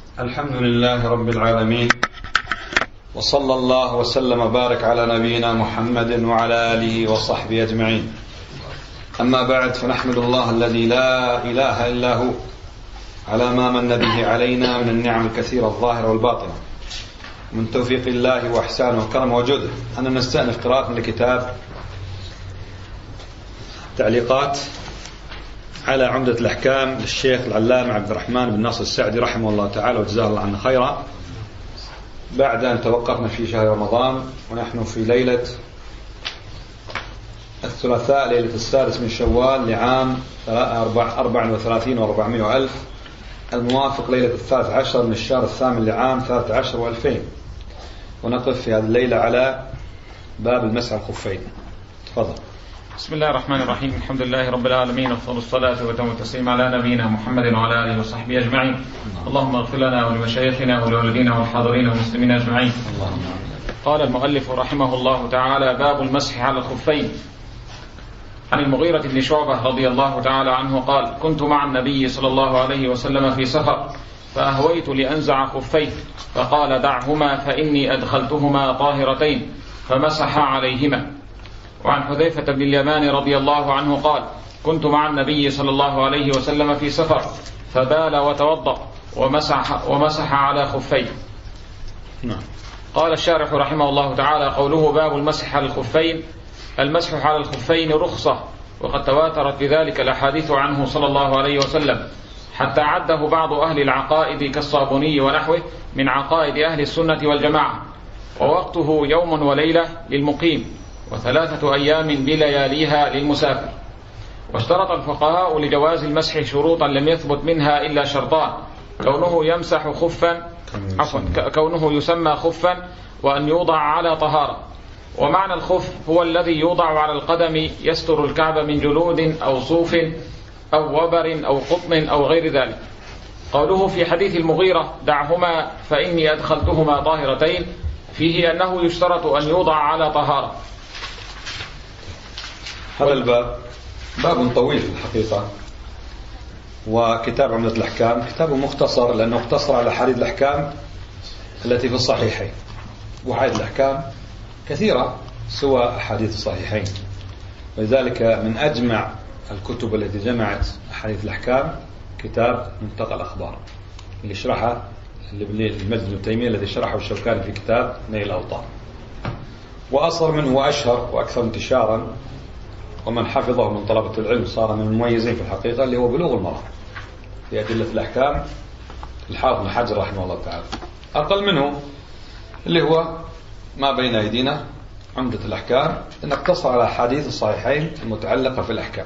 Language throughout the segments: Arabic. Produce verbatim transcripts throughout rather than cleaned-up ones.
الحمد لله رب العالمين، وصلى الله وسلم وبارك على نبينا محمد وعلى آله وصحبه أجمعين. أما بعد، فنحمد الله الذي لا إله إلا هو على ما من به علينا من النعم الكثيرة الظاهرة والباطنة، من توفيق الله وإحسانه وكرمه وجوده، أن نستأنف قراءة من الكتاب تعليقات على عمدة الأحكام للشيخ العلامة عبد الرحمن بن ناصر السعدي رحمه الله تعالى وجزاه الله عنا خيرا، بعد أن توقفنا في شهر رمضان ونحن في ليلة الثلاثاء، ليلة السادس من شوال لعام أربع وثلاثين وأربعمائة وألف، الموافق ليلة الثالث عشر من الشهر الثامن لعام ثلاثة عشر وألفين. ونقف في هذه الليلة على باب المسح الخفين. تفضل. بسم الله الرحمن الرحيم، الحمد لله رب العالمين، وافضل الصلاة وتم التسليم على نبينا محمد وعلى آله وصحبه أجمعين. اللهم اغفر لنا ولمشايخنا ولوالدينا والحاضرين والمسلمين أجمعين. قال المؤلف رحمه الله تعالى: باب المسح على الخفين. عن المغيرة بن شعبة رضي الله تعالى عنه قال: كنت مع النبي صلى الله عليه وسلم في سفر، فأهويت لأنزع خفيه، فقال: دعهما فإني أدخلتهما طاهرتين، فمسح عليهما. وعن حذيفة بن اليمان رضي الله عنه قال: كنت مع النبي صلى الله عليه وسلم في سفر، فبال وتوضأ ومسح, ومسح على خفيه. نعم. قال الشارح رحمه الله تعالى: قوله باب المسح على الخفين، المسح على الخفين رخصة، وقد تواترت بذلك الأحاديث عنه صلى الله عليه وسلم، حتى عده بعض أهل العقائد كالصابوني ونحوه من عقائد أهل السنة والجماعة. ووقته يوم وليلة للمقيم، وثلاثة أيام بلياليها للمسافر. واشترط الفقهاء لجواز المسح شروطا لم يثبت منها إلا شرطان: كونه يمسح خفا عفوا كونه يسمى خفا، وأن يوضع على طهارة. ومعنى الخف هو الذي يوضع على القدم يستر الكعب من جلود أو صوف أو وبر أو قطن أو غير ذلك. قوله في حديث المغيرة: دعهما فإني أدخلتهما طاهرتين، فيه أنه يشترط أن يوضع على طهارة. هذا الباب باب طويل في الحقيقة، وكتاب عمدة الأحكام كتاب مختصر، لأنه اقتصر على أحاديث الأحكام التي في الصحيحين، وأحاديث الأحكام كثيرة سوى أحاديث الصحيحين، ولذلك من أجمع الكتب التي جمعت أحاديث الأحكام كتاب منتقى الأخبار اللي شرحه المجد ابن تيمية، الذي شرحه الشوكاني في كتاب نيل الأوطار. وأصغر منه وأشهر وأكثر انتشارا ومن حفظه من طلبة العلم صار من المميزين في الحقيقة، اللي هو بلوغ المرام في أدلة الأحكام الحافظ بن حجر رحمه الله تعالى. أقل منه اللي هو ما بين أيدينا عمدة الأحكام، إن اقتصر على أحاديث الصحيحين المتعلقة في الأحكام.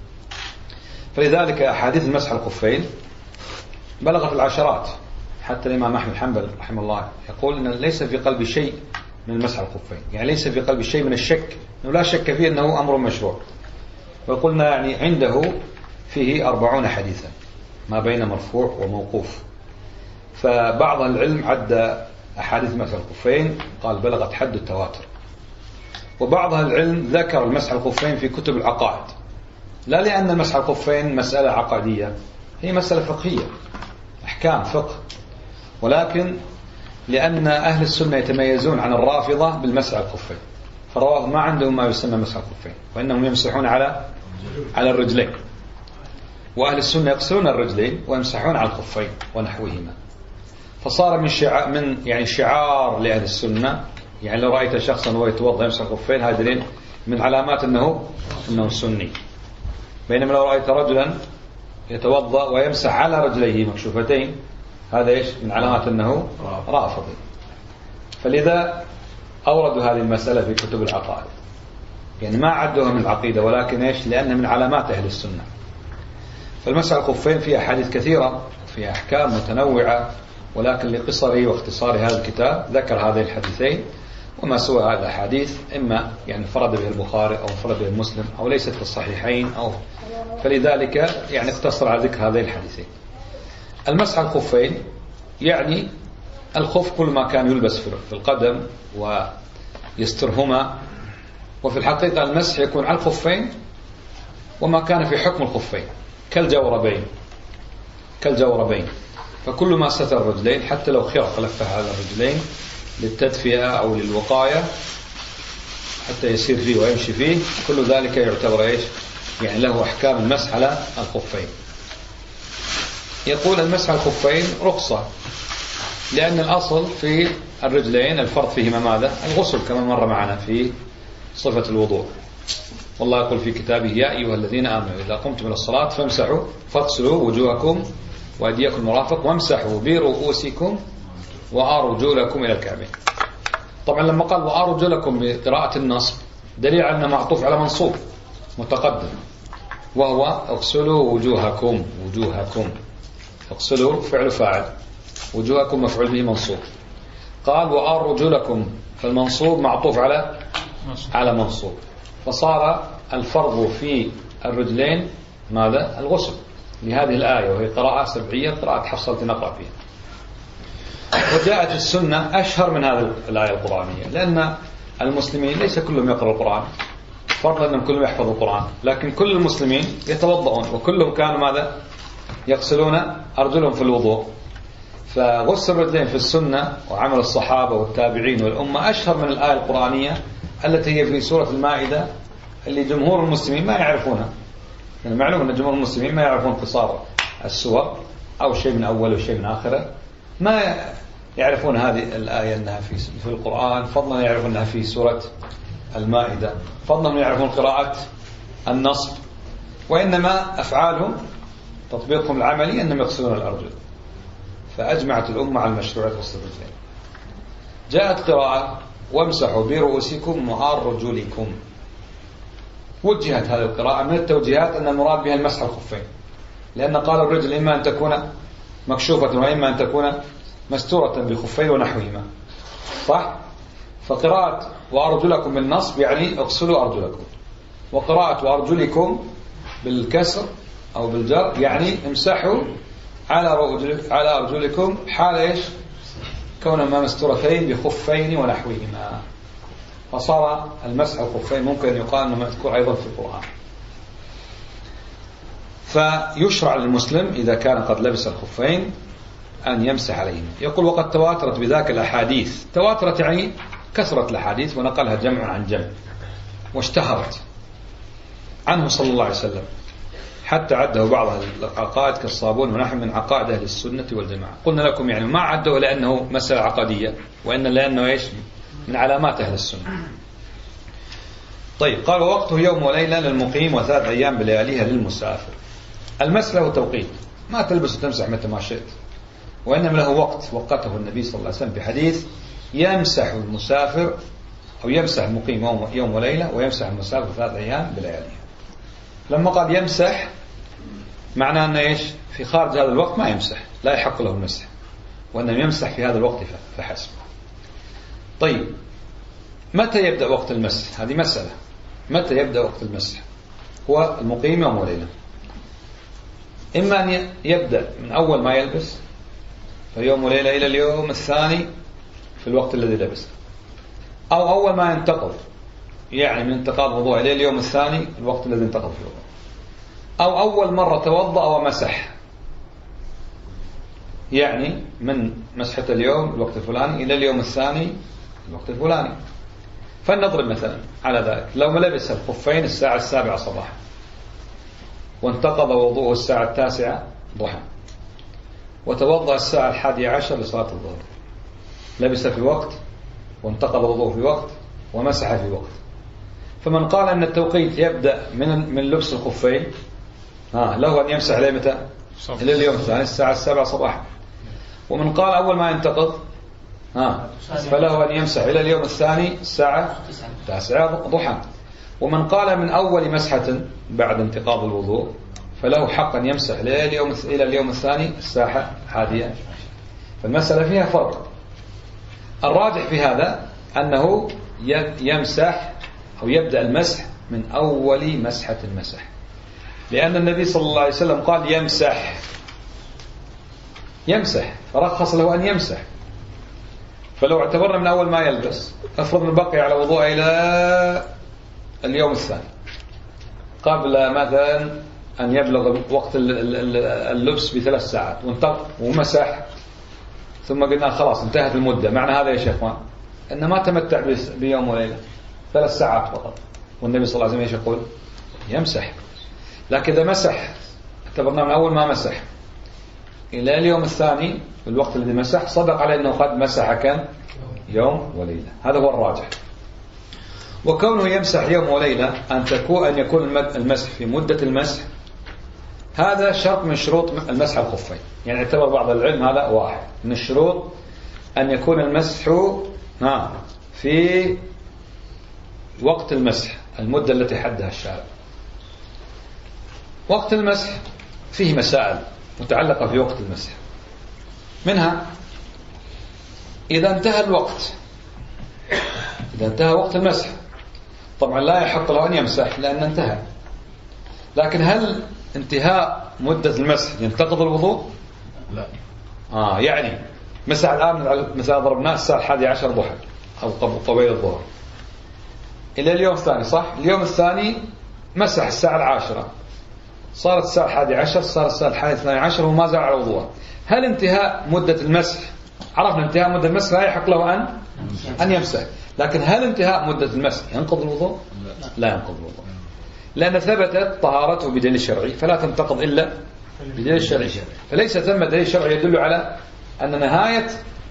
فلذلك أحاديث المسح الخفين بلغت العشرات، حتى الإمام أحمد حنبل رحمه الله يقول إن ليس في قلب شيء من مسح الخفين، يعني ليس في قلب شيء من الشك، إنه لا شك فيه أنه أمر مشروع. وقلنا يعني عنده فيه أربعون حديثا ما بين مرفوع وموقوف. فبعض العلم عد أحاديث مسح الخفين قال بلغت حد التواتر، وبعض العلم ذكر المسح الخفين في كتب العقائد، لا لأن مسح الخفين مسألة عقدية، هي مسألة فقهية أحكام فقه، ولكن لأن أهل السنة يتميزون عن الرافضة بالمسح الخفين، فالروافض ما عندهم ما يسمى مسح الخفين، وإنهم يمسحون على على الرجلين، وأهل السنة يقصرون الرجلين ويمسحون على الخفين ونحوهما. فصار من شعار من يعني شعار لأهل السنة، يعني لو رأيت شخصا وهو يتوضأ يمسح الخفين، هذا من علامات أنه أنه سني. بينما لو رأيت رجلا يتوضأ ويمسح على رجليه مكشوفتين، هذا إيش؟ من علامات أنه رافضي. فلذا أوردوا هذه المسألة في كتب العقائد، يعني ما عدوها من العقيدة، ولكن إيش؟ لأنها من علامات أهل السنة. فالمسح الخفين فيها أحاديث كثيرة وفيها أحكام متنوعة، ولكن لقصره واختصار هذا الكتاب ذكر هذين الحديثين، وما سوى هذا الحديث إما يعني فرد به البخاري أو فرد به مسلم أو ليست في الصحيحين، أو فلذلك يعني اقتصر على ذكر هذين الحديثين. المسح الخفين يعني الخف كل ما كان يلبس في القدم ويسترهما، وفي الحقيقة المسح يكون على الخفين وما كان في حكم الخفين كالجوربين كالجوربين فكل ما ستر الرجلين حتى لو خرق لفها على الرجلين للتدفئة أو للوقاية حتى يسير فيه ويمشي فيه، كل ذلك يعتبر إيش؟ يعني له أحكام المسح على الخفين. يقول المسح على الخفين رخصة، لأن الأصل في الرجلين الفرض فيهما ماذا؟ الغسل كما مر معنا في صفة الوضوء. والله يقول في كتابه يا أيها الذين آمنوا إذا قمتم إلى الصلاة فامسحوا فاغسلوا وجوهكم وأيديكم المرافق وامسحوا برؤوسكم وأرجلكم إلى الكعبين. طبعا لما قال وأرجلكم بقراءة النصب دليل على أنه معطوف على منصوب متقدم، وهو اغسلوا وجوهكم. وجوهكم اغسلوا فعل فاعل، وجوهكم مفعول به منصوب. قال وأرجلكم فالمنصوب معطوف على على منصوب، فصار الفرض في الرجلين ماذا؟ الغسل لهذه الآية، وهي قراءة سبعية قراءة حفصة التي نقرأ فيها. وجاءت السنة أشهر من هذه الآية القرآنية، لأن المسلمين ليس كلهم يقرأ القرآن، فرضا أنهم كلهم يحفظوا القرآن، لكن كل المسلمين يتوضؤون وكلهم كانوا ماذا؟ يغسلون أرجلهم في الوضوء. فغسل الرجلين في السنة وعمل الصحابة والتابعين والأمة أشهر من الآية القرآنية التي هي في سورة المائدة اللي جمهور المسلمين ما يعرفونها. يعني معلوم أن جمهور المسلمين ما يعرفون قصار السور أو شيء من أول وشيء من آخره، ما يعرفون هذه الآية أنها في في القرآن، فضلا يعرفون أنها في سورة المائدة، فضلا يعرفون قراءة النصب، وإنما أفعالهم تطبيقهم العملي أنهم يغسلون الأرجل. فأجمعت الأمة على المشروعية غسل الرجلين. جاءت قراءة وامسحوا برؤوسكم وأرجلكم. وجهت هذه القراءة من التوجيهات أن المراد بها المسح الخفين، لأن قال الرجل إما أن تكون مكشوفة وإما أن تكون مستورة بخفين ونحوهما، صح؟ فقراءة وأرجلكم بالنصب يعني اغسلوا أرجلكم، وقراءة وأرجلكم بالكسر أو بالجر يعني امسحوا على على أرجلكم حال إيش؟ كونهما مستورتين بخفين ونحوهما. فصار المسح الخفين ممكن أن يقال أنه مذكور أيضا في القرآن. فيشرع للمسلم إذا كان قد لبس الخفين أن يمسح عليهما. يقول وقد تواترت بذاك الأحاديث. تواترت يعني كثرت الأحاديث ونقلها جمع عن جمع واشتهرت عنه صلى الله عليه وسلم، حتى عده بعض العقائد كالصابون ونحن من عقائد أهل السنة والجماعة. قلنا لكم يعني ما عده لأنه مسألة عقدية، وإن لأنه إيش؟ من علامات أهل السنة. طيب قال ووقته يوم وليلة للمقيم وثلاث أيام بلياليها للمسافر. المسح له توقيت، ما تلبس وتمسح متى ما شئت، وإنما له وقت وقته النبي صلى الله عليه وسلم بحديث يمسح المسافر أو يمسح المقيم يوم وليلة ويمسح المسافر ثلاث أيام بلياليها. لما قال يمسح معناه أنه إيش؟ في خارج هذا الوقت ما يمسح، لا يحق له المسح، وأنه يمسح في هذا الوقت فحسب. طيب متى يبدأ وقت المسح؟ هذه مسألة. متى يبدأ وقت المسح؟ هو المقيم يوم وليلة، إما أن يبدأ من أول ما يلبس فيوم وليلة إلى اليوم الثاني في الوقت الذي لبسه، أو أول ما ينتقض يعني من انتقاض وضوء إلى اليوم الثاني الوقت الذي انتقض فيه الوضوء، أو أول مرة توضأ ومسح يعني من مسحة اليوم الوقت الفلاني إلى اليوم الثاني الوقت الفلاني. فلنضرب مثلا على ذلك، لو ما لبس الخفين الساعة السابعة صباحا وانتقض وضوءه الساعة التاسعة ضحى وتوضأ الساعة الحادية عشر لصلاة الظهر، لبس في وقت وانتقض وضوءه في وقت ومسح في وقت. فمن قال أن التوقيت يبدأ من من لبس الخفين ها له أن يمسح إلى متى؟ إلى اليوم الثاني الساعة السابعة صباحا. ومن قال أول ما ينتقض ها فله أن يمسح إلى اليوم الثاني الساعة التاسعة ضحى. ومن قال من أول مسحة بعد انتقاض الوضوء فله حق أن يمسح إلى اليوم إلى اليوم الثاني الساعة الحادية. فالمسألة فيها فرق. الراجح في هذا أنه يمسح أو يبدأ المسح من أول مسحة المسح، لأن النبي صلى الله عليه وسلم قال يمسح يمسح فرخص له أن يمسح. فلو اعتبرنا من أول ما يلبس أفرض من بقي على وضوء إلى اليوم الثاني قبل مثلا أن يبلغ وقت اللبس بثلاث ساعات وانطلق ومسح، ثم قلنا خلاص انتهت المدة، معنى هذا يا شيخوان أنه ما تمتع بيوم وليلة، ثلاث ساعات فقط، والنبي صلى الله عليه وسلم يقول يمسح. لكن إذا مسح اعتبرنا من أول ما مسح إلى اليوم الثاني الوقت الذي مسح صدق عليه أنه قد مسح كم يوم وليلة، هذا هو الراجح. وكونه يمسح يوم وليلة أن تكون أن يكون المسح في مدة المسح هذا شرط من شروط المسح الخفين، يعني اعتبر بعض العلم هذا واحد من الشروط أن يكون المسح ها في وقت المسح، المدة التي حدها الشارع. وقت المسح فيه مسائل متعلقة في وقت المسح، منها إذا انتهى الوقت، إذا انتهى وقت المسح طبعا لا يحق له أن يمسح لأن انتهى، لكن هل انتهاء مدة المسح ينتقض الوضوء؟ لا. آه يعني مسح الآن مثلا ضربناه الساعة الحادية عشر ضحى أو قبيل الظهر إلى اليوم الثاني، صح؟ اليوم الثاني مسح الساعة العاشرة، صارت الساعة الحادية عشر، صارت الساعة الحادية الثانية عشر وما زال على وضوءه. هل انتهاء مدة المسح، عرفنا انتهاء مدة المسح لا يحق له أن أن يمسح، لكن هل انتهاء مدة المسح ينقض الوضوء؟ لا ينقض الوضوء، لأن ثبتت طهارته بدليل شرعي فلا تنتقض إلا بدليل شرعي، فليس ثم دليل شرعي يدل على أن نهاية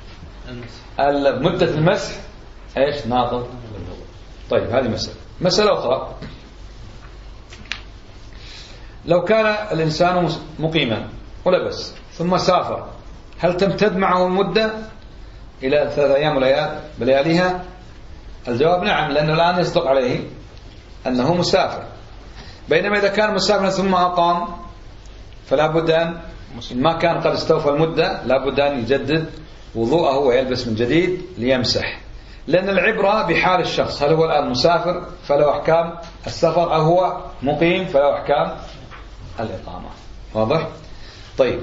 مدة المسح ايش ناقض. طيب هذه مسألة. مسألة أخرى، لو كان الإنسان مقيما ولبس ثم سافر هل تمتد معه المدة إلى ثلاث أيام ولياليها؟ الجواب نعم، لأنه الآن يصدق عليه أنه مسافر، بينما إذا كان مسافرا ثم أقام فلا بد أن ما كان قد استوفى المدة لا بد أن يجدد وضوءه ويلبس من جديد ليمسح، لأن العبرة بحال الشخص، هل هو الآن مسافر فله أحكام السفر أو هو مقيم فله أحكام الإقامة. واضح؟ طيب،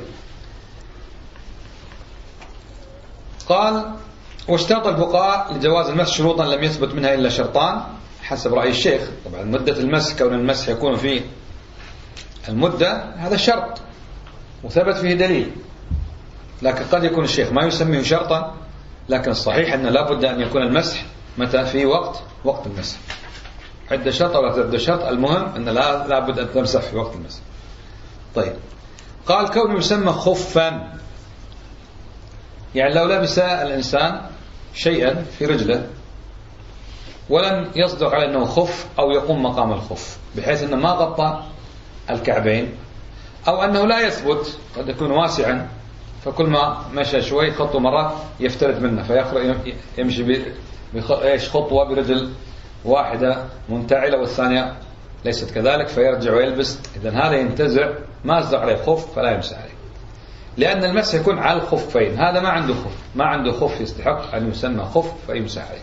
قال واشترط الفقهاء لجواز المسح شروطا لم يثبت منها إلا شرطان حسب رأي الشيخ. طبعا مدة المسح، كون المسح يكون في المدة هذا شرط وثبت فيه دليل، لكن قد يكون الشيخ ما يسميه شرطا، لكن الصحيح أن لا بد أن يكون المسح متى في وقت وقت المسح، عدة شرط أو لا تعد شرط، المهم أن لا لا بد أن تمسح في وقت المسح. طيب، قال كونه يسمى خفا، يعني لو لبس الإنسان شيئا في رجله ولم يصدق على أنه خف أو يقوم مقام الخف بحيث أنه ما غطى الكعبين، أو أنه لا يثبت، قد يكون واسعا فكل ما مشى شوي خطوة مرات يفترد منه فيخرج يمشي خطوة برجل واحدة منتعلة والثانية ليست كذلك فيرجع ويلبس، إذن هذا ينتزع ما أصدق عليه خف فلا يمسح عليه، لأن المسح يكون على الخفين، هذا ما عنده خف، ما عنده خف يستحق أن يسمى خف فيمسح عليه.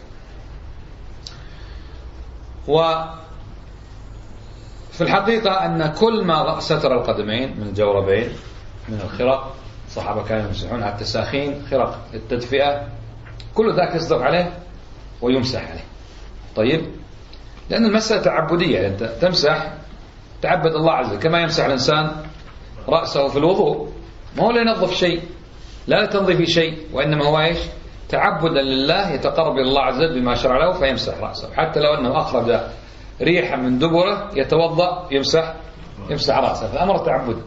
وفي الحقيقة أن كل ما ستر القدمين من الجوربين من الخرق، الصحابة كانوا يمسحون على التساخين، خرق التدفئة، كل ذاك يصدق عليه ويمسح عليه. طيب، لأن المسألة تعبدية، أنت تمسح تعبد الله عز وجل كما يمسح الإنسان رأسه في الوضوء، ما هو لا ينظف شيء، لا تنظيف شيء، وإنما هو إيش؟ تعبدا لله، يتقرب إلى الله عز وجل بما شرع له فيمسح رأسه، حتى لو أنه أخرج ريحا من دبره يتوضأ يمسح يمسح رأسه، فالأمر تعبد.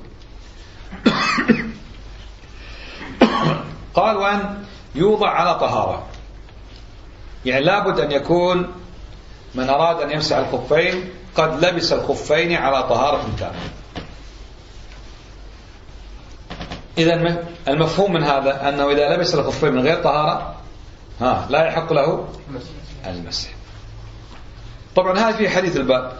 قال وأن يوضع على طهارة، يعني لابد أن يكون من أراد أن يمسح الخفين قد لبس الخفين على طهارة تامة. إذن المفهوم من هذا أنه إذا لبس الخفين من غير طهارة ها لا يحق له المسح. طبعا هذا في حديث الباب،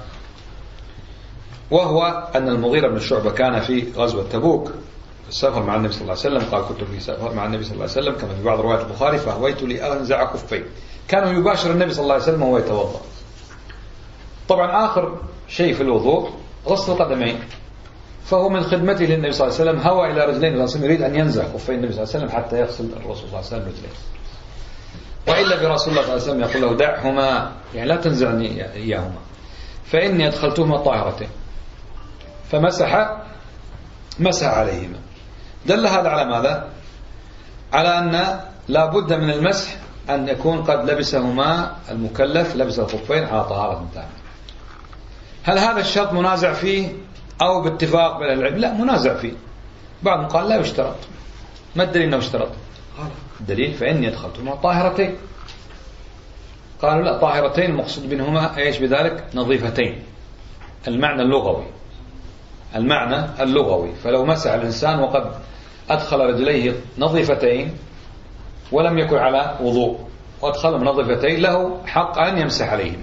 وهو أن المغيرة بن شعبة كان في غزوة تبوك في السفر مع النبي صلى الله عليه وسلم، قال كنت في سفر مع النبي صلى الله عليه وسلم كما في بعض روايات البخاري فهويت لأنزع خفين، كانوا يباشر النبي صلى الله عليه وسلم وهو يتوضأ. طبعا آخر شيء في الوضوء غسل القدمين، فهو من خدمته للنبي صلى الله عليه وسلم هوى إلى رجلين الرسول يريد أن ينزع خفين النبي صلى الله عليه وسلم حتى يغسل الرسول صلى الله عليه وسلم رجلين، وإلا برسول الله صلى الله عليه وسلم يقول له دعهما، يعني لا تنزعني إياهما فإني أدخلتهما طاهرتين، فمسح مسح عليهما. دل هذا على ماذا؟ على أن لا بد من المسح أن يكون قد لبسهما المكلف لبس الخفين على طهارة تامة. هل هذا الشرط منازع فيه أو باتفاق بين العلم؟ لا، منازع فيه. بعضهم قال لا يشترط. ما الدليل أنه يشترط؟ قال الدليل فإني أدخلتهما طاهرتين. قالوا لا، طاهرتين المقصود منهما ايش بذلك؟ نظيفتين. المعنى اللغوي المعنى اللغوي فلو مسح الإنسان وقد أدخل رجليه نظيفتين ولم يكن على وضوء وأدخلهم نظيفتين له حق أن يمسح عليهما.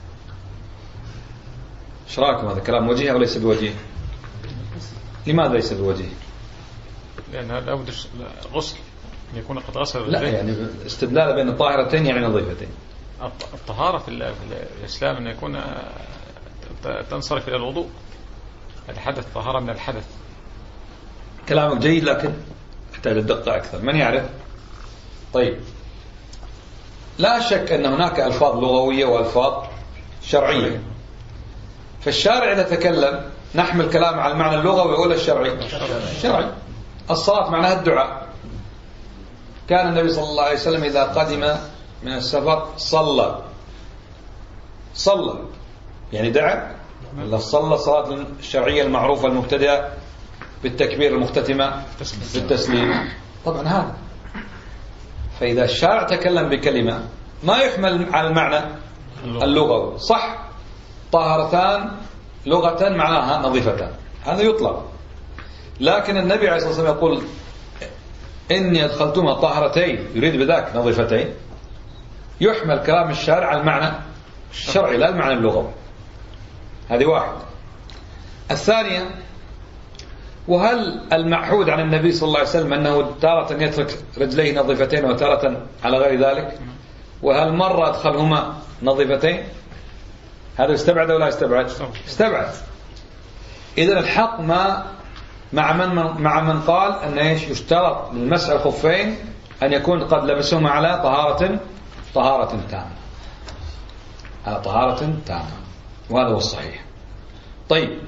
ايش رايكم؟ هذا كلام وجيه أو ليس بوجيه؟ لماذا ليس بوجيه؟ لأن هذا أود غسل يكون قد غسل. لا، يعني استدلال بين الطاهرتين يعني نظيفتين. الطهارة في الإسلام أن يكون تنصرف إلى الوضوء. الحدث طهارة من الحدث. كلامك جيد لكن يحتاج الدقة أكثر. من يعرف؟ طيب، لا شك أن هناك ألفاظ لغوية وألفاظ شرعية. فالشارع إذا تكلم نحمل كلام على المعنى اللغوي ولا الشرعي؟ الشرعي. الصلاة معناها الدعاء. كان النبي صلى الله عليه وسلم إذا قدم من السفر صلى صلى يعني دعا ولا صلى الصلاة الشرعية المعروفة المبتدئة بالتكبير المختتمة بالتسليم. طبعا هذا. فإذا الشارع تكلم بكلمة ما يحمل على المعنى اللغوي، صح، طاهرتان لغة معناها نظيفتان، هذا يطلق. لكن النبي عليه الصلاة والسلام يقول إني أدخلتما طاهرتين يريد بذاك نظيفتين، يحمل كلام الشارع على المعنى الشرعي لا المعنى اللغوي. هذه واحد. الثانية، وهل المعهود عن النبي صلى الله عليه وسلم أنه تارة يترك رجليه نظيفتين وتارة على غير ذلك؟ وهل مرة أدخلهما نظيفتين؟ هذا استبعد ولا استبعد؟ استبعد. إذن الحق ما مع من مع من قال أن ايش يشترط للمسح الخفين أن يكون قد لبسهما على طهارة طهارة تامة، على طهارة تامة، وهذا هو الصحيح. طيب،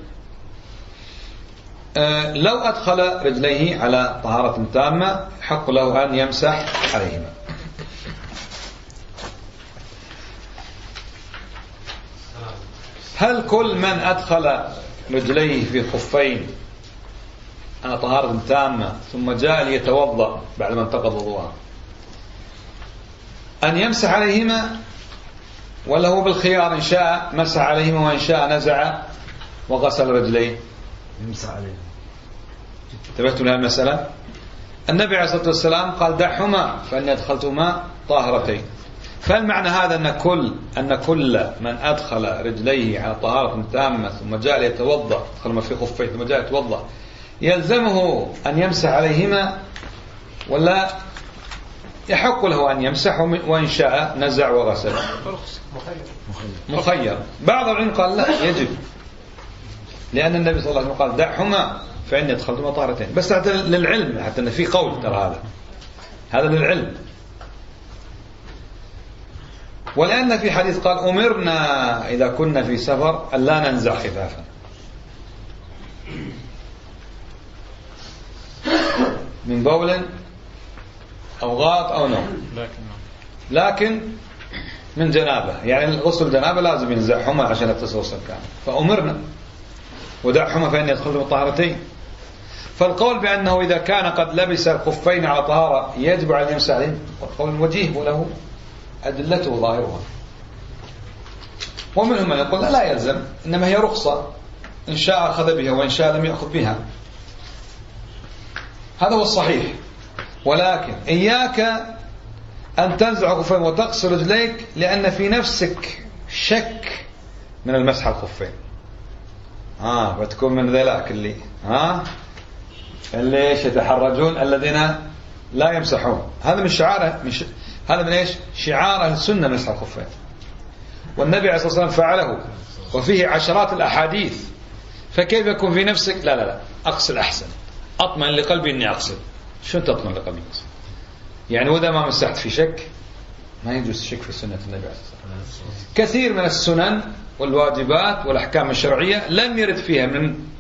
آه لو أدخل رجليه على طهارة تامة حق له أن يمسح عليهما. هل كل من أدخل رجليه في خفين على طهارة تامة ثم جاء ليتوضأ بعد ما انتقض وضوءه أن يمسح عليهما، ولا هو بالخيار إن شاء مسح عليهما وإن شاء نزع وغسل رجليه؟ يمسح عليهما. انتبهتوا لها المسألة؟ النبي عليه الصلاة والسلام قال دعهما فإني أدخلتهما طاهرتين. فالمعنى هذا أن كل أن كل من أدخل رجليه على طهارة تامة ثم جاء ليتوضأ، دخل في خفيه ثم جاء يتوضأ، يلزمه أن يمسح عليهما ولا يحق له أن يمسح وإن شاء نزع وغسل؟ مخير. بعض العلم قال لا، يجب، لأن النبي صلى الله عليه وسلم قال دعهما فإني أدخلتهما طاهرتين. بس حتى للعلم، حتى أن في قول ترى هذا هذا للعلم. ولأن في حديث قال أمرنا إذا كنا في سفر أن لا ننزع خفافا. من بول أو غائط أو نوم، لكن من جنابه، يعني غسل جنابه لازم ينزعهما عشان يغتسل كامل. فأمرنا ودعهما فإن يدخلوا الطهارتين. فالقول بأنه إذا كان قد لبس الخفين على طهارة يجب على يمسح عليهم قول وجيه وله أدلته ظاهرها. ومنهم من يقول لا, لا يلزم، إنما هي رخصة، إن شاء أخذ بها وإن شاء لم يأخذ بها. هذا هو الصحيح. ولكن إياك أن تنزع خفين وتقصر رجليك لأن في نفسك شك من المسح الخفين، آه وتكون من ذلك اللي آه اللي يتحرجون الذين لا يمسحون. هذا من شعاره، من ش... هذا من ايش؟ شعار أهل السنة مسح الخفين، والنبي عليه الصلاة والسلام فعله وفيه عشرات الأحاديث. فكيف يكون في نفسك لا لا لا أغسل أحسن، أطمن لقلبي إني أغسل؟ شو تطمن لقلبي؟ يعني وإذا ما مسحت في شك، ما يجوز الشك في سنة النبي عليه الصلاة والسلام. كثير من السنن والواجبات والأحكام الشرعية لم يرد فيها من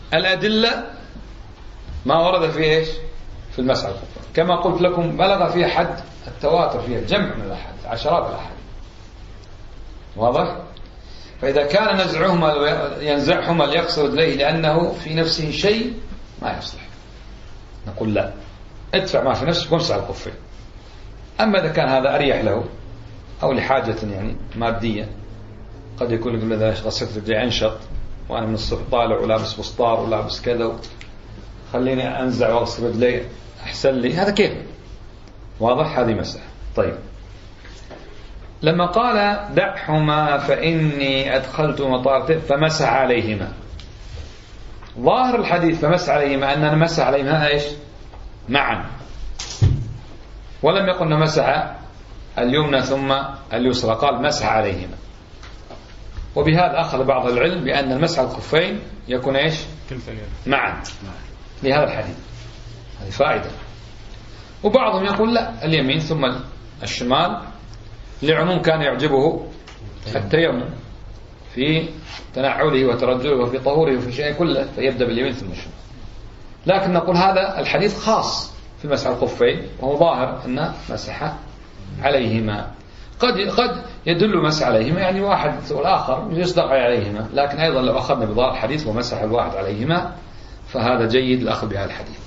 الأدلة ما ورد في إيش في المسح على الخفين، كما قلت لكم بلغ فيها حد التواتر، فيها جمع من الأحاديث، عشرات الأحاديث. واضح؟ فإذا كان نزعهما ينزعهما ليقصد إليه لأنه في نفسه شيء ما يصلح، نقول لا، ادفع ما في نفسك وامسح على الخفين. أما إذا كان هذا أريح له أو لحاجة يعني مادية، قد يكون يقول إذا غسلت رجلي أنشط وأنا من الصبح طالع ولابس بسطار ولابس كذا، خليني أنزع وأغسل رجلي أحسن لي، هذا كيف؟ واضح؟ هذه مسألة. طيب، لما قال دعهما فإني أدخلت مطارته فمسح عليهما، ظاهر الحديث فمسح عليهما أننا مسح عليهما إيش معا، ولم يقل مسح اليمنى ثم اليسرى، قال مسح عليهما. وبهذا أخذ بعض العلم بأن المسح على الخفين يكون إيش معا لهذا الحديث، هذه فائدة. وبعضهم يقول لا، اليمين ثم الشمال، لعموم كان يعجبه التيمم في تنعله وترجله وفي طهوره وفي شيء كله، فيبدأ باليمين ثم الشمال. لكن نقول هذا الحديث خاص في المسح على الخفين، وهو ظاهر أن مسح عليهما، قد قد يدل مسح عليهما يعني واحد والآخر يصدق عليهما، لكن أيضا لو أخذنا بظاهر الحديث ومسح الواحد عليهما فهذا جيد الأخذ بهذا الحديث.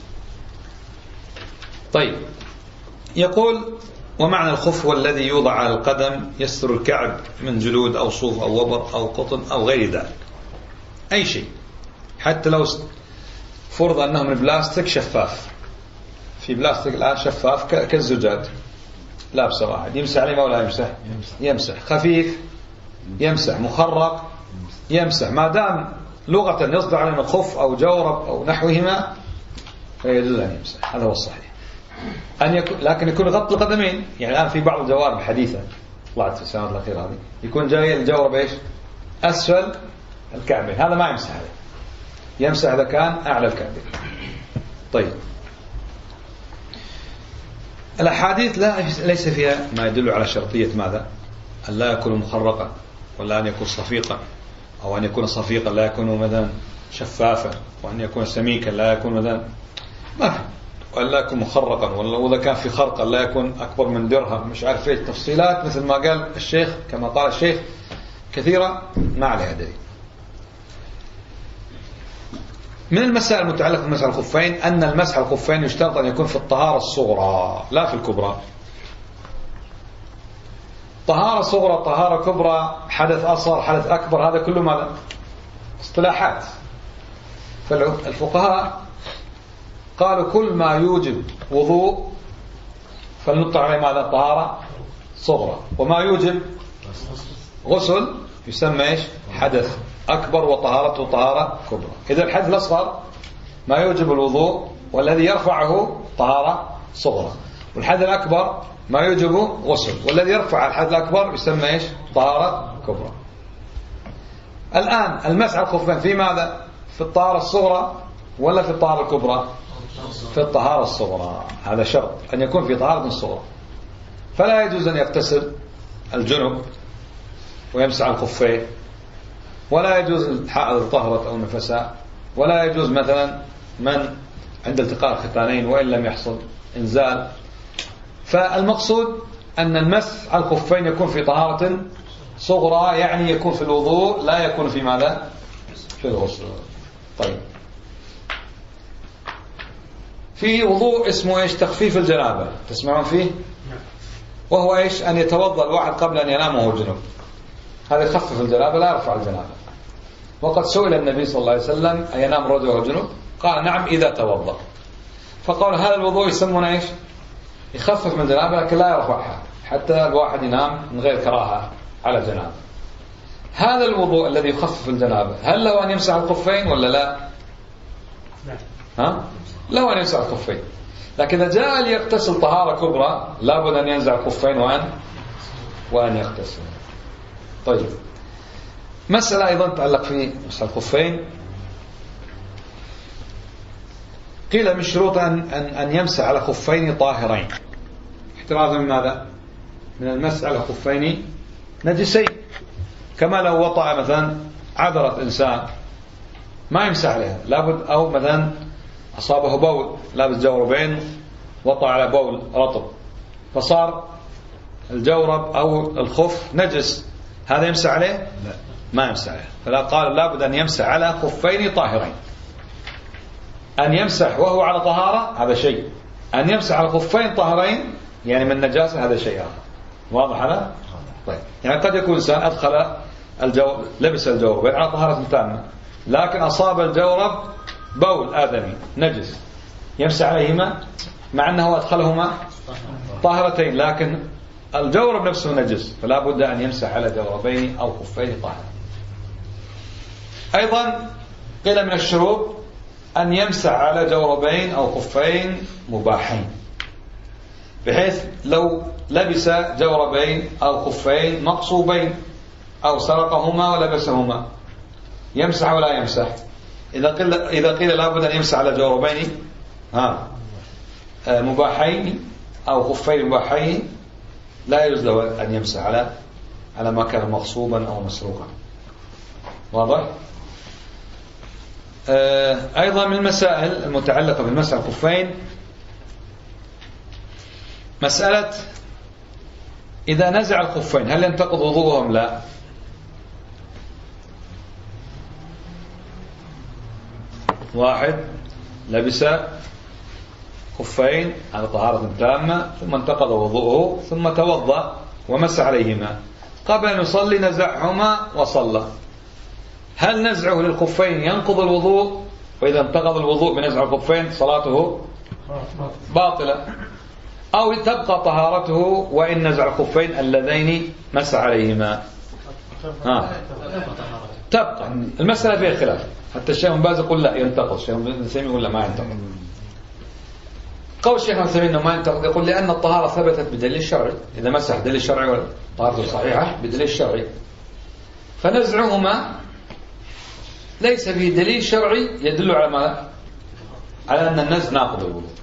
طيب، يقول ومعنى الخف هو الذي يوضع على القدم يستر الكعب من جلود أو صوف أو وبر أو قطن أو غير ذلك، أي شيء، حتى لو فرض أنه من بلاستيك شفاف، في بلاستيك الآن شفاف كالزجاج لابسه واحد، يمسح عليه ولا يمسح؟ يمسح. خفيف يمسح، مخرق يمسح، ما دام لغة يصدر علينا خف أو جورب أو نحوهما فيجوز أن يمسح، هذا هو الصحيح. أن يكون، لكن يكون غطى القدمين، يعني الآن في بعض الجوارب الحديثة طلعت في السنوات الأخيرة هذه يكون جاي الجورب إيش أسفل الكعبين، هذا ما يمسح عليه، يمسح إذا كان أعلى الكعبين. طيب، الأحاديث لا ليس فيها ما يدل على شرطية ماذا؟ أن لا يكون مخرقا، ولا أن يكون صفيقا، أو أن يكون صفيقا لا يكون مثلا شفافا، وأن يكون سميكا لا يكون مثلا ما في، وأن لا يكون مخرقا، وإذا كان في خرقا لا يكون أكبر من درهم، مش عارف ايش تفصيلات مثل ما قال الشيخ، كما قال الشيخ كثيرة ما عليها دليل. من المسائل المتعلقة بمسح الخفين أن المسح الخفين يشترط أن يكون في الطهارة الصغرى لا في الكبرى. طهارة صغرى، طهارة كبرى، حدث أصغر، حدث أكبر، هذا كله ماذا؟ اصطلاحات. فالفقهاء قالوا كل ما يوجب وضوء فلنطلع عليه ماذا؟ طهارة صغرى، وما يوجب غسل يسمى إيش؟ حدث أكبر، وطهارته طهارة كبرى. إذا الحدث الأصغر ما يوجب الوضوء والذي يرفعه طهارة صغرى، والحدث الأكبر ما يوجب غسل والذي يرفع الحدث الأكبر يسمى إيش؟ طهارة كبرى. الآن المسح على الخفين في ماذا؟ في الطهارة الصغرى ولا في الطهارة الكبرى؟ في الطهارة الصغرى، هذا شرط أن يكون في طهارة صغرى. فلا يجوز أن يغتسل الجنب ويمسح على الخفين، ولا يجوز الحائض طهرت أو نفساء، ولا يجوز مثلا من عند التقاء الختانين وإن لم يحصل إنزال. فالمقصود أن المسح على الخفين يكون في طهارة صغرى، يعني يكون في الوضوء لا يكون في ماذا؟ في الغسل. طيب، في وضوء اسمه إيش؟ تخفيف الجنابة، تسمعون فيه؟ وهو إيش؟ أن يتوضأ الواحد قبل أن ينام وهو جنوب، هذا يخفف الجنابة لا يرفع الجنابة. وقد سئل النبي صلى الله عليه وسلم أينام الرجل وهو جنوب؟ قال نعم إذا توضأ. فقال هذا الوضوء يسمونه إيش؟ يخفف من الجنابة لكن لا يرفعها، حتى الواحد ينام من غير كراهة على جنابة. هذا الوضوء الذي يخفف الجنابة هل له أن يمسح الخفين ولا لا؟ ها؟ له أن يمسح الخفين، لكن إذا جاء ليغتسل طهارة كبرى لابد أن ينزع الخفين وأن وأن يغتسل. طيب، مسألة أيضا تتعلق في مسح الخفين، قيل من شروط أن, أن, أن يمسح على خفين طاهرين، احترازا من ماذا؟ من المسح على خفين نجسين، كما لو وطأ مثلا عذرة إنسان ما يمسح عليها لابد، أو مثلا أصابه بول لابس جوربين وطع على بول رطب فصار الجورب أو الخف نجس، هذا يمسح عليه؟ لا ما يمسح عليه. فلا قال لابد أن يمسح على خفين طاهرين. أن يمسح وهو على طهارة هذا شيء، أن يمسح على خفين طاهرين يعني من نجاسة هذا شيء آخر. واضح هذا؟ طيب يعني قد يكون إنسان أدخل الجو لبس الجورب على طهارة تامة لكن أصاب الجورب بول آدمي نجس، يمسح عليهما مع أنه أدخلهما طاهرتين لكن الجورب نفسه نجس، فلا بد أن يمسح على جوربين أو خفين طاهرين. أيضا قيل من الشروط أن يمسح على جوربين أو خفين مباحين، بحيث لو لبس جوربين أو خفين مقصوبين أو سرقهما ولبسهما يمسح ولا يمسح؟ إذا قيل إذا قيل لابد أن يمسح على جوربين ها مباحين أو خفين مباحين لا يجوز له أن يمسح على على ما كان مغصوبا أو مسروقا. واضح؟ أيضا من المسائل المتعلقة بالمسح الخفين مسألة إذا نزع الخفين هل ينتقض وضوءهم؟ لا. واحد لبس خفين على طهارة تامة ثم انتقض وضوءه ثم توضأ ومسح عليهما قبل أن يصلي نزعهما وصلى، هل نزعه للخفين ينقض الوضوء؟ وإذا انتقض الوضوء بنزع الخفين صلاته باطلة، أو تبقى طهارته وإن نزع الخفين اللذين مسح عليهما؟ ها. تبقى المسألة فيها خلاف، حتى الشيخ ابن باز يقول لا ينتقض، الشيخ ابن تيمية يقول لا ما ينتقض. قول الشيخ ابن تيمية انه ما ينتقض يقول لأن الطهارة ثبتت بدليل شرعي، إذا مسح دليل شرعي وطهارته صحيحة بدليل شرعي، فنزعهما ليس فيه دليل شرعي يدل على ما على أن النزع ناقض الوضوء.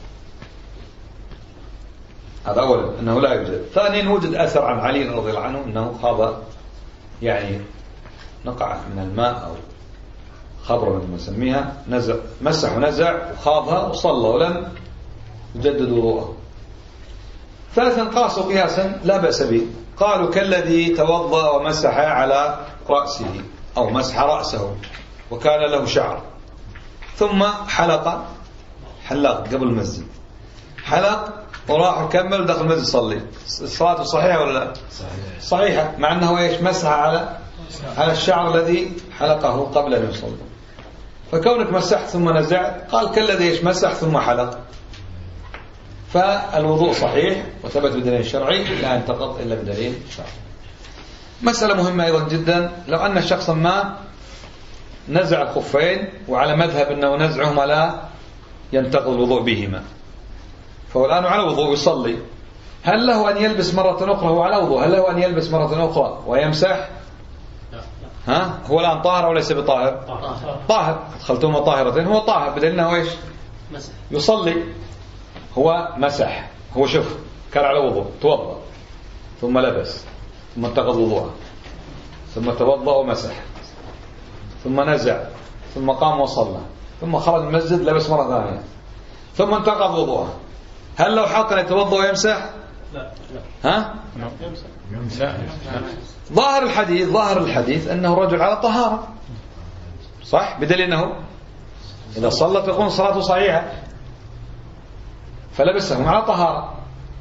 هذا أولا أنه لا يوجد. ثانيا وجد أثر عن علي رضي الله عنه أنه خاض يعني نقع من الماء أو خبر مثل ما نسميها نزع مسح ونزع وخاضها وصلى ولم يجدد وضوءه. ثالثا قاسوا قياسا لا بأس به، قالوا كالذي توضأ ومسح على رأسه أو مسح رأسه وكان له شعر ثم حلق حلق قبل المسجد حلق وراح كمل دخل المسجد يصلي، الصلاة صحيحة ولا لا؟ صحيحة، مع أنه إيش مسح على على الشعر الذي حلقه قبل أن يصلي. فكونك مسحت ثم نزعت قال كالذي إيش مسح ثم حلق، فالوضوء صحيح وثبت بدليل شرعي لا ينتقض إلا بدليل شرعي. مسألة مهمة أيضا جدا، لو أن شخصا ما نزع الخفين وعلى مذهب أنه نزعهما لا ينتقض الوضوء بهما، فهو الآن على وضوء يصلي، هل له أن يلبس مرة أخرى؟ هو على وضوء، هل له أن يلبس مرة أخرى ويمسح؟ ها؟ هو الآن طاهر أو ليس بطاهر؟ طاهر، أدخلتهما طاهرتين، هو طاهر بدل أنه إيش؟ يصلي، هو مسح، هو شوف كان على وضوء توضأ ثم لبس ثم انتقض وضوءه ثم توضأ ومسح ثم نزع ثم قام وصلى ثم خرج من المسجد لبس مرة ثانية ثم انتقض وضوءه، هل لو حق أن يتوضأ ويمسح؟ لا. ها؟ يمسح. ظاهر الحديث ظاهر الحديث أنه رجل على طهارة صح، بدليل أنه إذا صلى تكون صلاته صحيحة فلبسهم على طهارة.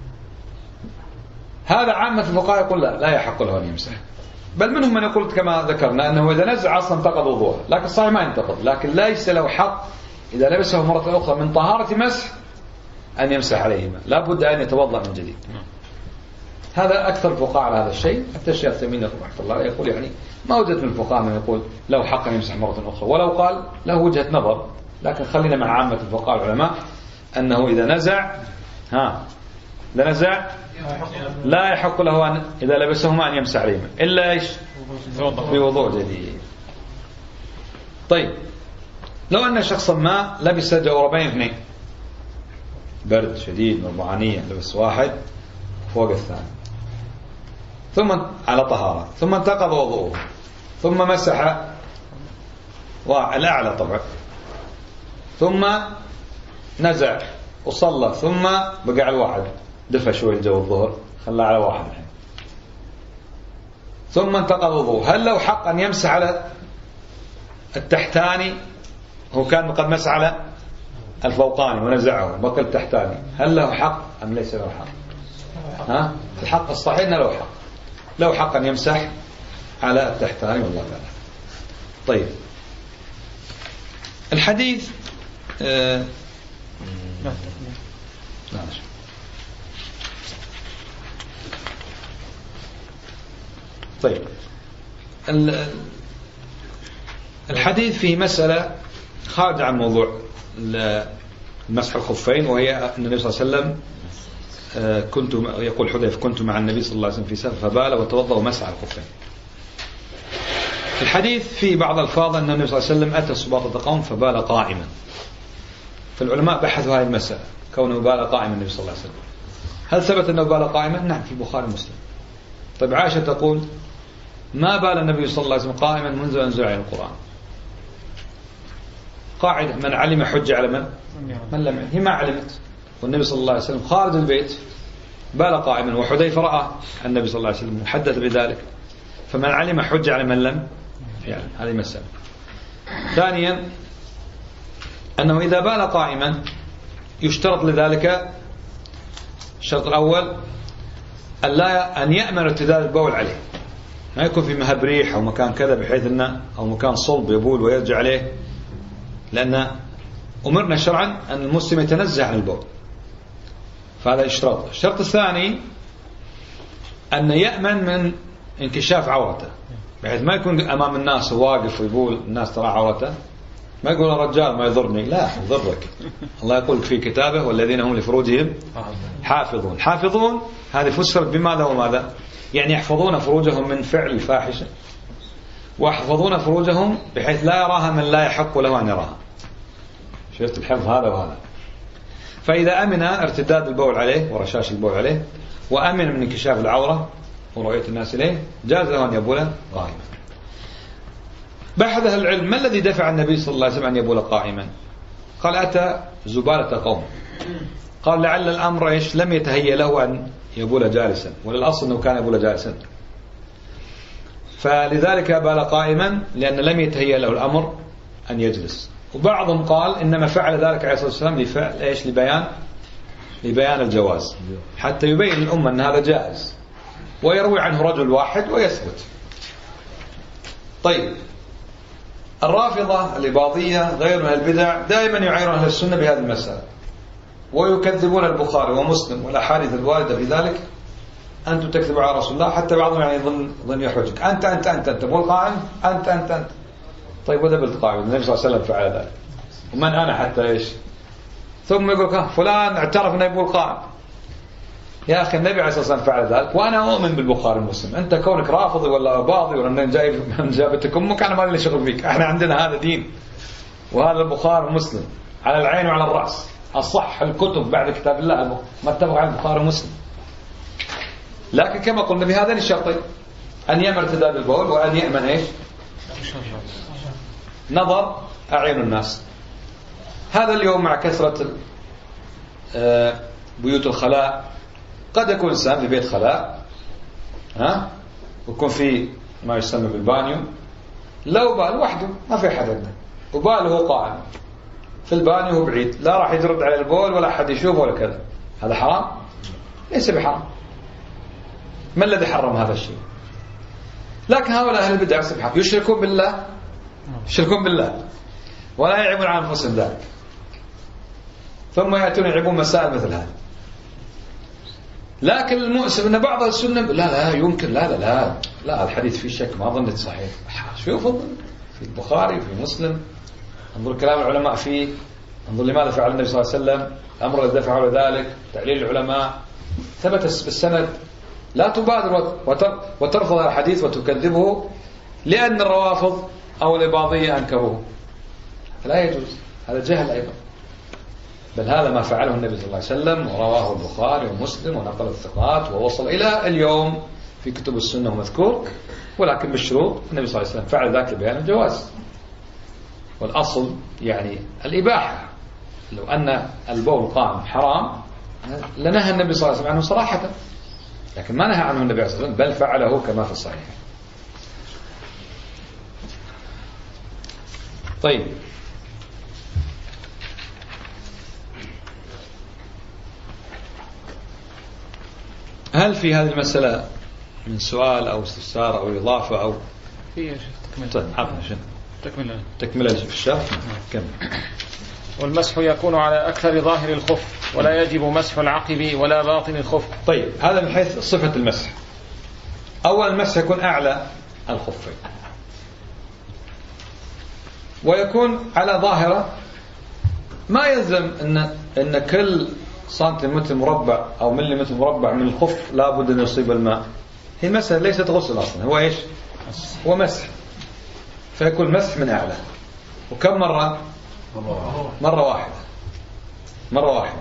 هذا عامة الفقهاء يقول لا لا يحق له أن يمسح، بل منهم من يقول كما ذكرنا أنه إذا نزع أصلا انتقض وضوءه، لكن صحيح ما ينتقض، لكن ليس له حق إذا لبسه مرة أخرى من طهارة مسح أن يمسح عليهما، لا بد أن يتوضأ من جديد. هذا أكثر الفقهاء على هذا الشيء، حتى الشيخ الثمين رحمه الله يقول يعني ما وجدت من الفقهاء من يقول له حق أن يمسح مرة أخرى، ولو قال له وجهة نظر، لكن خلينا مع عامة الفقهاء العلماء أنه إذا نزع ها إذا نزع لا يحق له أن إذا لبسهما أن يمسح عليهما إلا إيش؟ بوضوء جديد. طيب لو أن شخصا ما لبس جوربين اثنين، برد شديد مربعانية، لبس واحد فوق الثاني ثم على طهارة ثم انتقض وضوءه ثم مسح الأعلى طبعا، ثم نزع وصلى، ثم بقى على واحد، دفى شوي الجو الظهر خلاه على واحد الحين، ثم انتقل وضوء. هل له حق أن يمسح على التحتاني؟ هو كان قد مسح على الفوقاني ونزعه بقى التحتاني، هل له حق أم ليس له حق؟ ها؟ الحق الصحيح أنه له حق، له حق أن يمسح على التحتاني والله تعالى. طيب الحديث آه طيب الحديث فيه مسألة خارج عن موضوع مسح الخفين، وهي أن النبي صلى الله عليه وسلم كنت يقول حذيفة كنت مع النبي صلى الله عليه وسلم في سفر فبال وتوضأ ومسح الخفين. الحديث في بعض الفاظ أن النبي صلى الله عليه وسلم أتى سباطة قوم فبال قائما، فالعلماء بحثوا هذه المسألة كونه بال قائما النبي صلى الله عليه وسلم، هل ثبت أنه بال قائما؟ نعم في البخاري ومسلم. طيب عائشة تقول ما بال النبي صلى الله عليه وسلم قائما منذ أنزل عليه القرآن. قاعدة من علم حجة على من؟ من لم يعلم. هي ما علمت والنبي صلى الله عليه وسلم خارج البيت بال قائما، وحذيفة رأى النبي صلى الله عليه وسلم وحدث بذلك، فمن علم حجة على من لم يعلم. هذه مسألة. ثانيا أنه إذا بال قائما يشترط لذلك الشرط الأول أن لا أن يأمن ارتداد البول عليه، ما يكون في مهب ريح أو مكان كذا بحيث أنه أو مكان صلب يبول ويرجع عليه، لأن أمرنا شرعا أن المسلم يتنزه عن البول، فهذا اشتراط. الشرط الثاني أن يأمن من انكشاف عورته، بحيث ما يكون أمام الناس وواقف ويقول الناس ترى عورته، ما يقول الرجال ما يضرني، لا يضرك. الله يقول في كتابه والذين هم لفروجهم حافظون. حافظون هذه فسرت بماذا وماذا؟ يعني يحفظون فروجهم من فعل الفاحشة، ويحفظون فروجهم بحيث لا يراها من لا يحق له أن يراها. شفت الحفظ هذا وهذا. فإذا أمن ارتداد البول عليه ورشاش البول عليه، وأمن من انكشاف العورة ورؤية الناس إليه، جاز له أن يبول قائما. بحث أهل العلم ما الذي دفع النبي صلى الله عليه وسلم أن يبول قائما؟ قال أتى زبالة قوم، قال لعل الأمر إيش لم يتهيأ له أن يبول جالسا، وللأصل أنه كان يبول جالسا، فلذلك بال قائما لأن لم يتهيأ له الأمر أن يجلس. وبعضهم قال إنما فعل ذلك عليه الصلاة والسلام لفعل إيش لبيان لبيان الجواز، حتى يبين الأمة أن هذا جائز، ويروي عنه رجل واحد ويثبت. طيب الرافضة الإباضية غير من البدع دائما يعيرون أهل السنة بهذه المسألة، ويكذبون البخاري ومسلم والأحاديث الواردة في ذلك. أنتم تكذبوا على رسول الله، حتى بعضهم يعني ظن ظن يحرجك، أنت أنت أنت أنت بول قائم، أنت أنت أنت طيب وده بالقائم النبي صلى الله عليه وسلم فعل ذلك، ومن أنا حتى إيش؟ ثم يقول فلان اعترف أنه يبول قائم. يا أخي النبي عليه الصلاة والسلام فعل ذلك، وأنا أؤمن بالبخاري ومسلم. أنت كونك رافضي ولا باضي ولا من جايب من جابتك أمك أنا ما لي شغل فيك. إحنا عندنا هذا دين، وهذا البخاري ومسلم على العين وعلى الرأس، أصح الكتب بعد كتاب الله ما اتفق على البخاري ومسلم. لكن كما قلنا بهذين الشرطين أن يأمن ارتداد البول، وأن يأمن إيش؟ نظر أعين الناس. هذا اليوم مع كثرة بيوت الخلاء قد يكون إنسان في بيت خلاء ها ويكون في ما يسمى بالبانيو، لو بال وحده ما في حد عنده وباله قائم في البانيو بعيد، لا راح يرد على البول ولا أحد يشوفه ولا كذا، هذا حرام؟ ليس بحرام. ما الذي حرم هذا الشيء؟ لكن هؤلاء أهل البدع سبحانه يشركون بالله يشركون بالله ولا يعيبون عن أنفسهم ذلك، ثم يأتون يعيبون مسائل مثل هذه. لكن المؤسف أن بعض السنة لا لا يمكن لا لا لا لا الحديث فيه شك ما ظنت صحيح. شوف في البخاري في مسلم، انظر كلام العلماء فيه، انظر لماذا فعل النبي صلى الله عليه وسلم، الأمر الذي دفعه ذلك، تعليل العلماء، ثبت بالسند. لا تبادر وترفض الحديث وتكذبه لأن الروافض أو الإباضية أنكروه، فلا يجوز، هذا جهل أيضا. بل هذا ما فعله النبي صلى الله عليه وسلم، ورواه البخاري ومسلم ونقل الثقات، ووصل إلى اليوم في كتب السنة ومذكور، ولكن بالشروط. النبي صلى الله عليه وسلم فعل ذلك لبيان الجواز. والأصل يعني الإباحة. لو أن البول قام حرام لنهى النبي صلى الله عليه وسلم عنه صراحة، لكن ما نهى عنه النبي صلى الله عليه وسلم، بل فعله كما في الصحيح. طيب، هل في هذه المسألة من سؤال أو استفسار أو إضافة أو في تكملة؟ طيب عطنا شنو تكملة تكملة في الشرح. كمل. والمسح يكون على أكثر ظاهر الخف، ولا يجب مسح العقب ولا باطن الخف. طيب، هذا من حيث صفة المسح. أول المسح يكون أعلى الخفين، ويكون على ظاهرة، ما يلزم أن أن كل سنتيمتر مربع أو مليمتر مربع من الخف لابد أن يصيب الماء. هي المسح ليست غسل أصلا، هو إيش؟ هو مسح. فيكون مسح من أعلى. وكم مرة؟ مرة واحدة. مرة واحدة.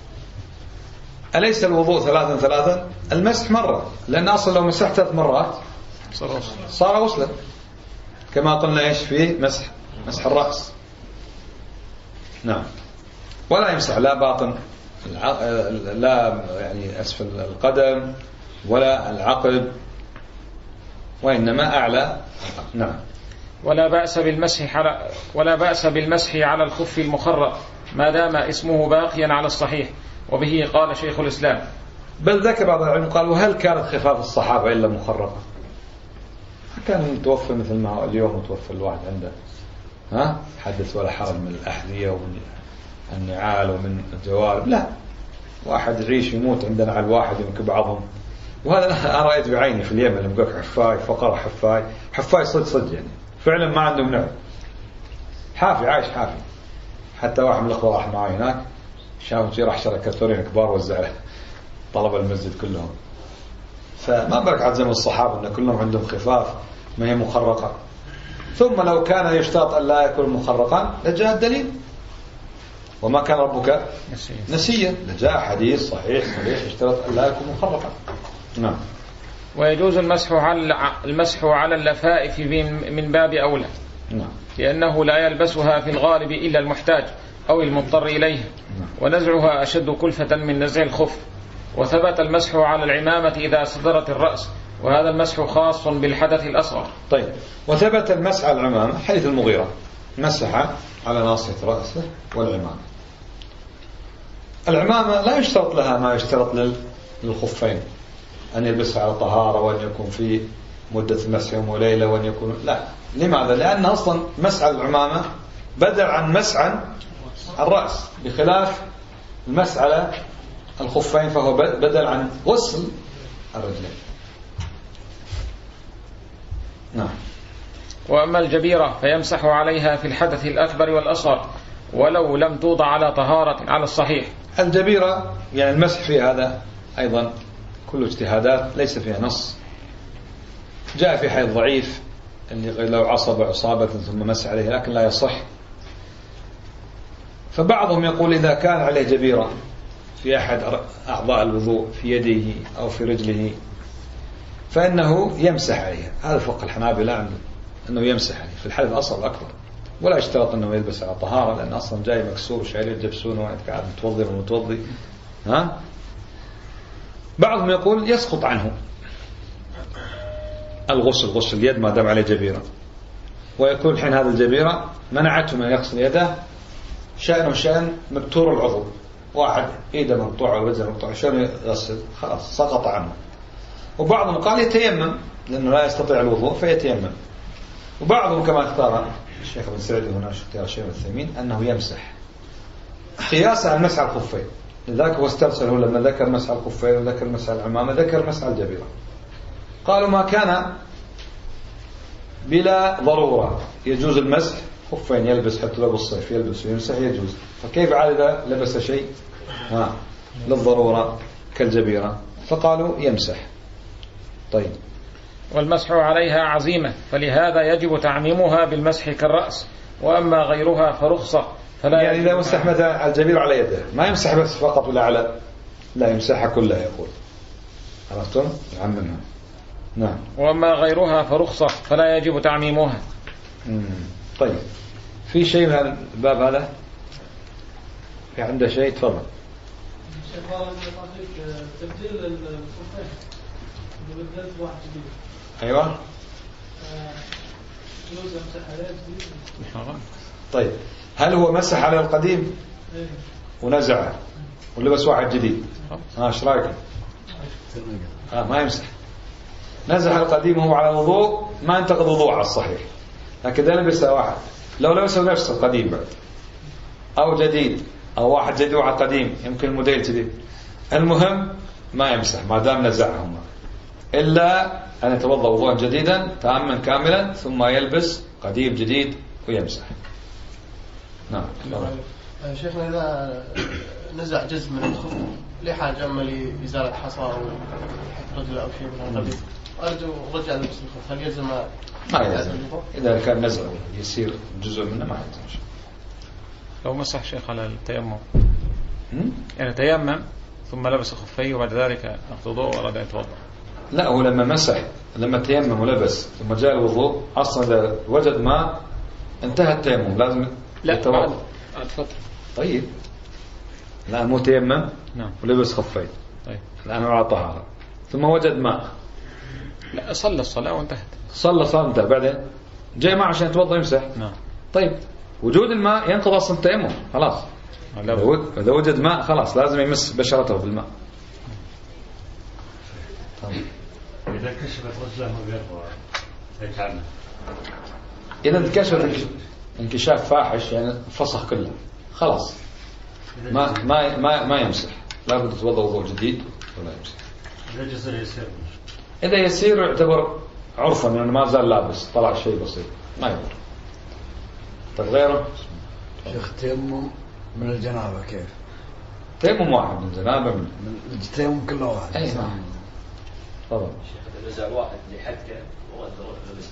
أليس الوضوء ثلاثا ثلاثا؟ المسح مرة، لأن أصلا لو مسحت ثلاث مرات صار غسلا، كما قلنا إيش في مسح مسح الرأس. نعم. ولا يمسح لا باطن لا يعني أسفل القدم ولا العقب، وإنما أعلى. نعم. ولا بأس بالمسح على ولا بأس بالمسح على الخف المخرق ما دام اسمه باقيا على الصحيح، وبه قال شيخ الإسلام. بل ذكر بعض العلم قال: وهل كانت خفاف الصحابة إلا مخرقة؟ كان متوفر مثل ما اليوم متوفر الواحد عنده ها حدث ولا حرج من الأحذية ومن النعال ومن الجوارب. لا، واحد يعيش يموت عندنا على الواحد يمكن بعضهم. وهذا أنا رأيت بعيني في اليمن لما قلت حفاي فقر حفاي حفاي صد صد يعني فعلا ما عندهم نعم، حافي عايش حافي. حتى واحد من الأخوة راح معي هناك شافوا شي راح شركة كرتونين كبار وزع طلب المسجد كلهم. فما بالك عاد زمن الصحابة أن كلهم عندهم خفاف ما هي مخرقة. ثم لو كان يشترط أن لا يكون مخرقا لجاء الدليل: وما كان ربك نسيا. لجاء حديث صحيح صحيح يشترط أن لا يكون مخرقا. نعم. ويجوز المسح على المسح على اللفائف من باب أولى، نعم، لأنه لا يلبسها في الغالب إلا المحتاج أو المضطر إليه، ونزعها أشد كلفة من نزع الخف. وثبت المسح على العمامة إذا صدرت الرأس، وهذا المسح خاص بالحدث الأصغر. طيب، وثبت المسح على العمامة حديث المغيرة مسح على ناصية رأسه والعمامة. العمامة لا يشترط لها ما يشترط للخفين، أن يلبسها على طهارة وأن يكون في مدة مسح يوم وليلة وأن يكون لا. لماذا؟ لأن أصلا مسح العمامة بدل عن مسح الرأس، بخلاف المسح على الخفين فهو بدل عن غسل الرجلين. نعم. وأما الجبيرة فيمسح عليها في الحدث الأكبر والأصغر ولو لم توضع على طهارة على الصحيح. الجبيرة يعني المسح فيها هذا أيضا كل اجتهادات ليس فيها نص. جاء في حديث ضعيف اللي لو عصب عصابة ثم مسح عليه، لكن لا يصح. فبعضهم يقول إذا كان عليه جبيرة في أحد أعضاء الوضوء في يده أو في رجله فإنه يمسح عليها. هذا فقه الحنابلة عنده أنه يمسح عليه في الحدث الأصغر الأكبر، ولا يشترط أنه يلبس على طهارة، لأن أصلا جاي مكسور وشايل يجبسونه وأنت قاعد متوضي ومتوضي. ها؟ بعضهم يقول يسقط عنه الغسل غسل اليد ما دام عليه جبيرة، ويكون الحين هذا الجبيرة منعته من يغسل يده شأنه شأن مبتور العضو، واحد إيده مقطوعة ورجله مقطوعة شأنه يغسل خلاص سقط عنه. وبعضهم قال يتيمم لأنه لا يستطيع الوضوء فيتيمم. وبعضهم كما اختار الشيخ ابن سعيد هنا اختيار الشيخ الثمين أنه يمسح قياسا على مسح الخفين. لذلك هو استرسل هو لما ذكر مسح الخفين وذكر مسح العمامة ذكر مسح الجبيرة. قالوا ما كان بلا ضرورة يجوز المسح، خفين يلبس حتى لو بالصيف يلبس ويمسح يجوز، فكيف عاد إذا لبس شيء ها للضرورة كالجبيرة؟ فقالوا يمسح. طيب. والمسح عليها عزيمة، فلهذا يجب تعميمها بالمسح كالرأس، وأما غيرها فرخصة. فلا يعني إذا مسح مثلا الجبيرة على يده ما يمسح بس فقط ولا على، لا يمسحها كلها يقول. عرفتم؟ يعممها. نعم. وأما غيرها فرخصة فلا يجب تعميمها. مم. طيب. في شيء من الباب هذا؟ في عنده شيء؟ تفضل. تبديل الخفين بدلت واحد جديد. أيوة. طيب هل هو مسح على القديم ونزعه ولبس واحد جديد؟ ها ايش رايك؟ آه ما يمسح. نزح القديم وهو على وضوء ما ينتقض وضوء على الصحيح، لكن إذا لبسه واحد، لو لبسه نفس القديم بعد أو جديد أو واحد جديد وواحد قديم، يمكن الموديل جديد، المهم ما يمسح ما دام نزعهما، إلا أن يتوضأ وضوءا جديدا تاما كاملا ثم يلبس قديم جديد ويمسح. نعم. شيخنا إذا نزع جزء من الخف لحاجة أما لإزالة حصى أو حط رجله أو شيء من هذا القبيل، أرجو رجع لبس الخف، هل يلزم؟ ما يلزم، إذا كان نزع يصير جزء منه ما يلزم. لو مسح شيخ على التيمم، يعني تيمم ثم لبس خفيه وبعد ذلك وضوء وأراد أن يتوضأ. لا، هو لما مسح لما تيمم ولبس ثم جاء الوضوء أصلا إذا وجد ماء انتهى التيمم، لازم يتوضأ بعد فترة. طيب الآن مو تيمم نعم ولبس خفين، طيب الآن على طهارة ثم وجد ماء، لا صلى الصلاة وانتهت، صلى صلاة انتهى، بعدين جاء ماء عشان يتوضأ يمسح. نعم. طيب وجود الماء ينقض أصلا التيمم خلاص، إذا وجد ماء خلاص لازم يمس بشرته بالماء. طيب. إذا كشفت رجله غير يتعلم، إذا انكشف انكشاف فاحش يعني فسخ كله خلاص ما ما ما ما يمسح، لابد يتوضأ وضوء جديد ولا يمسح. إذا جزء يسير إذا يسير يعتبر عرفا لأنه ما زال لابس، طلع شيء بسيط ما يضر. طيب غيره؟ شيخ تيمم من الجنابة كيف؟ تيمم واحد من الجنابة من التيمم كله واحد. أي نعم. تفضل. شيخ نزع واحد لحكه ورد لبس.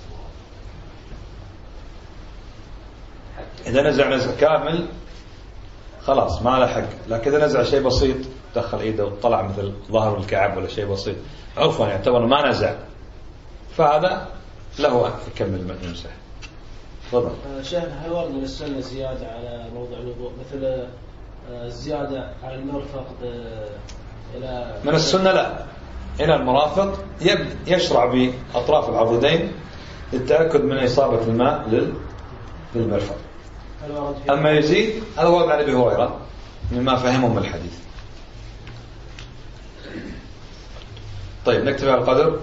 إذا نزع نزع كامل خلاص ما له حق، لكن إذا نزع شيء بسيط دخل إيده وطلع مثل ظهر الكعب ولا شيء بسيط عرفا يعتبر ما نزع، فهذا له أن يكمل ما يمسح. تفضل. شيخ هل ورد من السنة زيادة على موضع الوضوء مثل الزيادة على المرفق إلى من السنة؟ لا، إلى المرافق يشرع بأطراف العضدين للتأكد من إصابة الماء للمرفق. أما يزيد هذا ورد عن أبي هريرة مما فهمه من الحديث. طيب نكتفي على القدر.